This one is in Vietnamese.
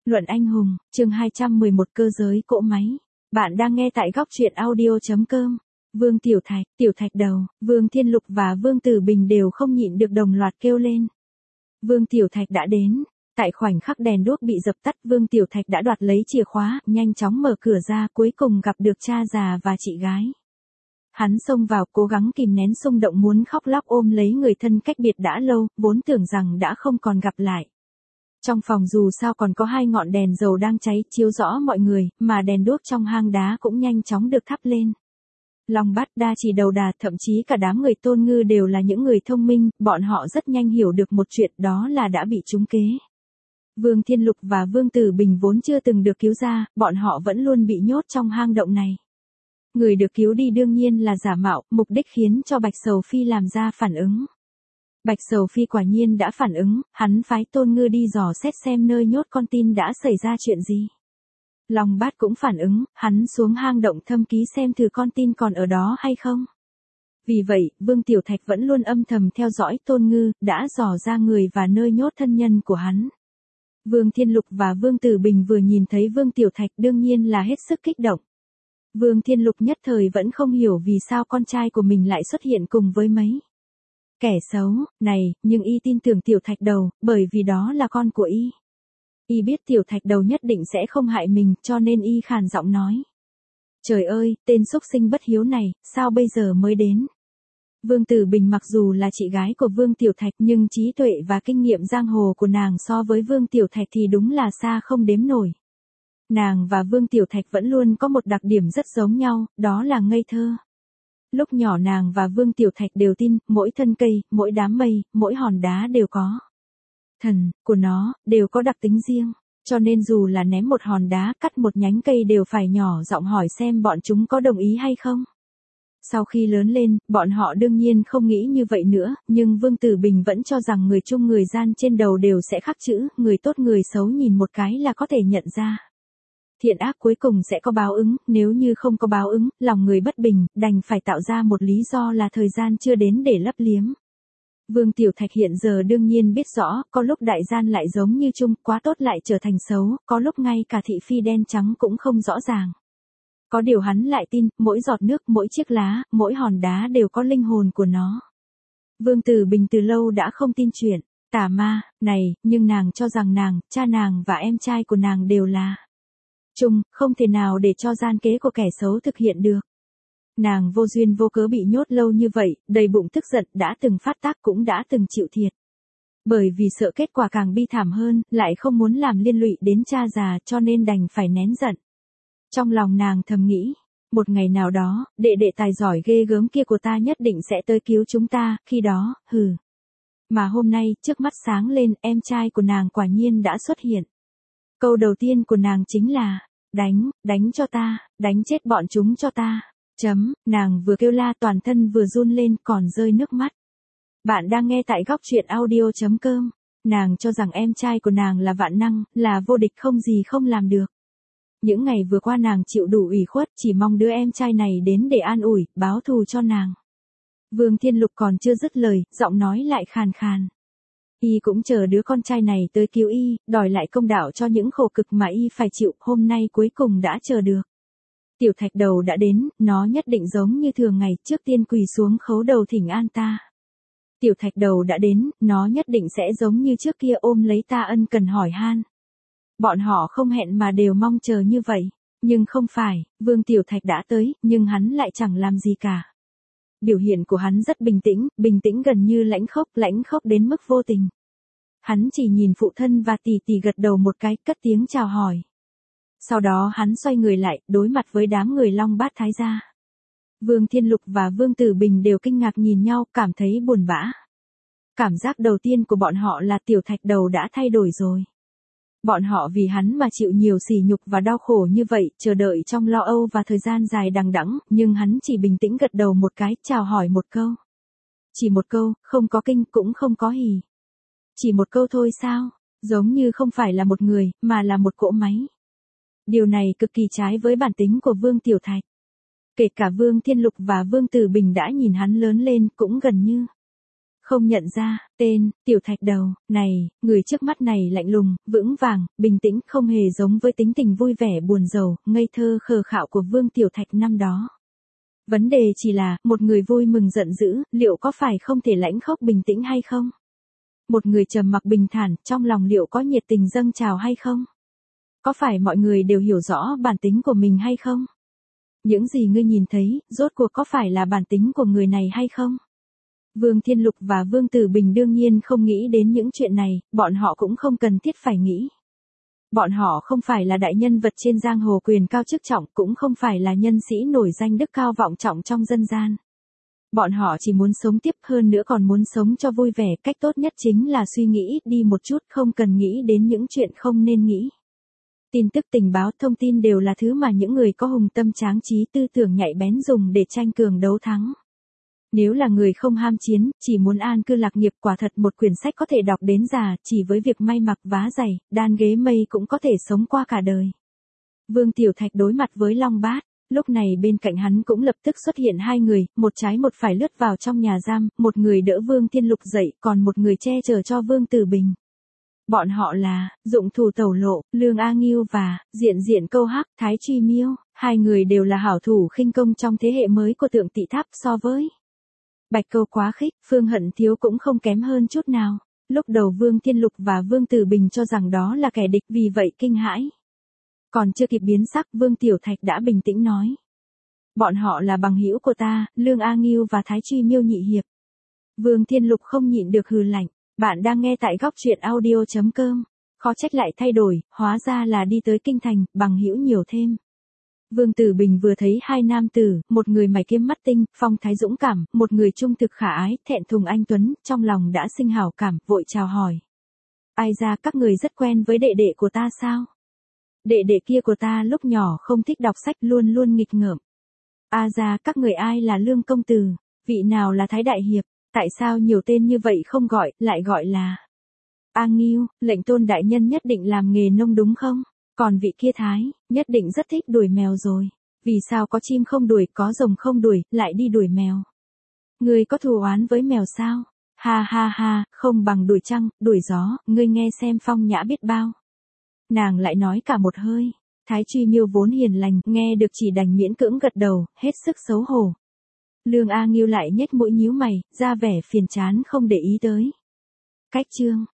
Luận anh hùng, chương 211 cơ giới cỗ máy. Bạn đang nghe tại góc truyện audio.com. Vương Tiểu Thạch Đầu, Vương Thiên Lục và Vương Tử Bình đều không nhịn được đồng loạt kêu lên. Vương Tiểu Thạch đã đến. Tại khoảnh khắc đèn đuốc bị dập tắt, Vương Tiểu Thạch đã đoạt lấy chìa khóa, nhanh chóng mở cửa ra, cuối cùng gặp được cha già và chị gái. Hắn xông vào, cố gắng kìm nén xung động muốn khóc lóc ôm lấy người thân cách biệt đã lâu, vốn tưởng rằng đã không còn gặp lại. Trong phòng dù sao còn có 2 ngọn đèn dầu đang cháy, chiếu rõ mọi người, mà đèn đuốc trong hang đá cũng nhanh chóng được thắp lên. Long Bát Đa Chỉ Đầu Đà, thậm chí cả đám người Tôn Ngư đều là những người thông minh, bọn họ rất nhanh hiểu được một chuyện, đó là đã bị trúng kế. Vương Thiên Lục và Vương Tử Bình vốn chưa từng được cứu ra, bọn họ vẫn luôn bị nhốt trong hang động này. Người được cứu đi đương nhiên là giả mạo, mục đích khiến cho Bạch Sầu Phi làm ra phản ứng. Bạch Sầu Phi quả nhiên đã phản ứng, hắn phái Tôn Ngư đi dò xét xem nơi nhốt con tin đã xảy ra chuyện gì. Long Bát cũng phản ứng, hắn xuống hang động thâm ký xem thử con tin còn ở đó hay không. Vì vậy, Vương Tiểu Thạch vẫn luôn âm thầm theo dõi Tôn Ngư, đã dò ra người và nơi nhốt thân nhân của hắn. Vương Thiên Lục và Vương Tử Bình vừa nhìn thấy Vương Tiểu Thạch đương nhiên là hết sức kích động. Vương Thiên Lục nhất thời vẫn không hiểu vì sao con trai của mình lại xuất hiện cùng với mấy kẻ xấu này, nhưng y tin tưởng Tiểu Thạch Đầu, bởi vì đó là con của y. Y biết Tiểu Thạch Đầu nhất định sẽ không hại mình, cho nên y khàn giọng nói. Trời ơi, tên xúc sinh bất hiếu này, sao bây giờ mới đến? Vương Tử Bình mặc dù là chị gái của Vương Tiểu Thạch nhưng trí tuệ và kinh nghiệm giang hồ của nàng so với Vương Tiểu Thạch thì đúng là xa không đếm nổi. Nàng và Vương Tiểu Thạch vẫn luôn có một đặc điểm rất giống nhau, đó là ngây thơ. Lúc nhỏ nàng và Vương Tiểu Thạch đều tin, mỗi thân cây, mỗi đám mây, mỗi hòn đá đều có thần của nó, đều có đặc tính riêng, cho nên dù là ném một hòn đá, cắt một nhánh cây đều phải nhỏ giọng hỏi xem bọn chúng có đồng ý hay không. Sau khi lớn lên, bọn họ đương nhiên không nghĩ như vậy nữa, nhưng Vương Tử Bình vẫn cho rằng người trung người gian trên đầu đều sẽ khắc chữ, người tốt người xấu nhìn một cái là có thể nhận ra. Thiện ác cuối cùng sẽ có báo ứng, nếu như không có báo ứng, lòng người bất bình, đành phải tạo ra một lý do là thời gian chưa đến để lấp liếm. Vương Tiểu Thạch hiện giờ đương nhiên biết rõ, có lúc đại gian lại giống như chung, quá tốt lại trở thành xấu, có lúc ngay cả thị phi đen trắng cũng không rõ ràng. Có điều hắn lại tin, mỗi giọt nước, mỗi chiếc lá, mỗi hòn đá đều có linh hồn của nó. Vương Tử Bình từ lâu đã không tin chuyện tà ma này, nhưng nàng cho rằng nàng, cha nàng và em trai của nàng đều là chung, không thể nào để cho gian kế của kẻ xấu thực hiện được. Nàng vô duyên vô cớ bị nhốt lâu như vậy, đầy bụng tức giận, đã từng phát tác cũng đã từng chịu thiệt. Bởi vì sợ kết quả càng bi thảm hơn, lại không muốn làm liên lụy đến cha già cho nên đành phải nén giận. Trong lòng nàng thầm nghĩ, một ngày nào đó, đệ tài giỏi ghê gớm kia của ta nhất định sẽ tới cứu chúng ta, khi đó, hừ. Mà hôm nay, trước mắt sáng lên, em trai của nàng quả nhiên đã xuất hiện. Câu đầu tiên của nàng chính là, đánh cho ta, đánh chết bọn chúng cho ta. Nàng vừa kêu la toàn thân vừa run lên còn rơi nước mắt. Bạn đang nghe tại góc truyện audio.com. Nàng cho rằng em trai của nàng là vạn năng, là vô địch không gì không làm được. Những ngày vừa qua nàng chịu đủ ủy khuất, chỉ mong đứa em trai này đến để an ủi, báo thù cho nàng. Vương Thiên Lục còn chưa dứt lời, giọng nói lại khàn khàn. Y cũng chờ đứa con trai này tới cứu y, đòi lại công đạo cho những khổ cực mà y phải chịu, hôm nay cuối cùng đã chờ được. Tiểu Thạch Đầu đã đến, nó nhất định giống như thường ngày, trước tiên quỳ xuống khấu đầu thỉnh an ta. Tiểu Thạch Đầu đã đến, nó nhất định sẽ giống như trước kia ôm lấy ta ân cần hỏi han. Bọn họ không hẹn mà đều mong chờ như vậy, nhưng không phải, Vương Tiểu Thạch đã tới, nhưng hắn lại chẳng làm gì cả. Biểu hiện của hắn rất bình tĩnh gần như lãnh khốc đến mức vô tình. Hắn chỉ nhìn phụ thân và tỷ tỷ gật đầu một cái, cất tiếng chào hỏi. Sau đó hắn xoay người lại, đối mặt với đám người Long Bát Thái gia. Vương Thiên Lục và Vương Tử Bình đều kinh ngạc nhìn nhau, cảm thấy buồn bã. Cảm giác đầu tiên của bọn họ là Tiểu Thạch Đầu đã thay đổi rồi. Bọn họ vì hắn mà chịu nhiều sỉ nhục và đau khổ như vậy, chờ đợi trong lo âu và thời gian dài đằng đẵng, nhưng hắn chỉ bình tĩnh gật đầu một cái, chào hỏi một câu. Chỉ một câu, không có kinh cũng không có hỉ. Chỉ một câu thôi sao, giống như không phải là một người, mà là một cỗ máy. Điều này cực kỳ trái với bản tính của Vương Tiểu Thạch. Kể cả Vương Thiên Lục và Vương Tử Bình đã nhìn hắn lớn lên cũng gần như Không nhận ra, tên, Tiểu Thạch đầu, này, người trước mắt này lạnh lùng, vững vàng, bình tĩnh, không hề giống với tính tình vui vẻ buồn rầu, ngây thơ khờ khạo của Vương Tiểu Thạch năm đó. Vấn đề chỉ là, một người vui mừng giận dữ, liệu có phải không thể lãnh khốc bình tĩnh hay không? Một người trầm mặc bình thản, trong lòng liệu có nhiệt tình dâng trào hay không? Có phải mọi người đều hiểu rõ bản tính của mình hay không? Những gì ngươi nhìn thấy, rốt cuộc có phải là bản tính của người này hay không? Vương Thiên Lục và Vương Tử Bình đương nhiên không nghĩ đến những chuyện này, bọn họ cũng không cần thiết phải nghĩ. Bọn họ không phải là đại nhân vật trên giang hồ quyền cao chức trọng, cũng không phải là nhân sĩ nổi danh đức cao vọng trọng trong dân gian. Bọn họ chỉ muốn sống tiếp, hơn nữa còn muốn sống cho vui vẻ, cách tốt nhất chính là suy nghĩ ít đi một chút, không cần nghĩ đến những chuyện không nên nghĩ. Tin tức tình báo thông tin đều là thứ mà những người có hùng tâm tráng trí tư tưởng nhạy bén dùng để tranh cường đấu thắng. Nếu là người không ham chiến, chỉ muốn an cư lạc nghiệp, quả thật một quyển sách có thể đọc đến già, chỉ với việc may mặc vá giày, đan ghế mây cũng có thể sống qua cả đời. Vương Tiểu Thạch đối mặt với Long Bát, lúc này bên cạnh hắn cũng lập tức xuất hiện hai người, một trái một phải lướt vào trong nhà giam, một người đỡ Vương Thiên Lục dậy, còn một người che chở cho Vương Tử Bình. Bọn họ là, Dụng Thủ Tẩu Lộ, Lương A Nghiêu và, Diện Diện Câu Hắc, Thái Truy Miêu, hai người đều là hảo thủ khinh công trong thế hệ mới của Tượng Tị Tháp, so với Bạch Câu Quá Khích, Phương Hận Thiếu cũng không kém hơn chút nào. Lúc đầu Vương Thiên Lục và Vương Tử Bình cho rằng đó là kẻ địch, vì vậy kinh hãi. Còn chưa kịp biến sắc, Vương Tiểu Thạch đã bình tĩnh nói. Bọn họ là bằng hữu của ta, Lương A Nghiêu và Thái Truy Miêu nhị hiệp. Vương Thiên Lục không nhịn được hừ lạnh. Bạn đang nghe tại góc truyện audio.com. Khó trách lại thay đổi, hóa ra là đi tới kinh thành, bằng hữu nhiều thêm. Vương Tử Bình vừa thấy hai nam tử, một người mày kiếm mắt tinh, phong thái dũng cảm, một người trung thực khả ái, thẹn thùng anh tuấn, trong lòng đã sinh hảo cảm, vội chào hỏi. Ai ra, các người rất quen với đệ đệ của ta sao? Đệ đệ kia của ta lúc nhỏ không thích đọc sách, luôn luôn nghịch ngợm. A ra, các người ai là Lương công tử, vị nào là Thái đại hiệp, tại sao nhiều tên như vậy không gọi, lại gọi là A Nghiêu, lệnh tôn đại nhân nhất định làm nghề nông đúng không? Còn vị kia Thái, nhất định rất thích đuổi mèo rồi. Vì sao có chim không đuổi, có rồng không đuổi, lại đi đuổi mèo? Ngươi có thù oán với mèo sao? Ha ha ha, không bằng đuổi trăng, đuổi gió, ngươi nghe xem phong nhã biết bao. Nàng lại nói cả một hơi. Thái Truy Miêu vốn hiền lành, nghe được chỉ đành miễn cưỡng gật đầu, hết sức xấu hổ. Lương A Nghiêu lại nhếch mũi nhíu mày, ra vẻ phiền chán không để ý tới. Cách chương.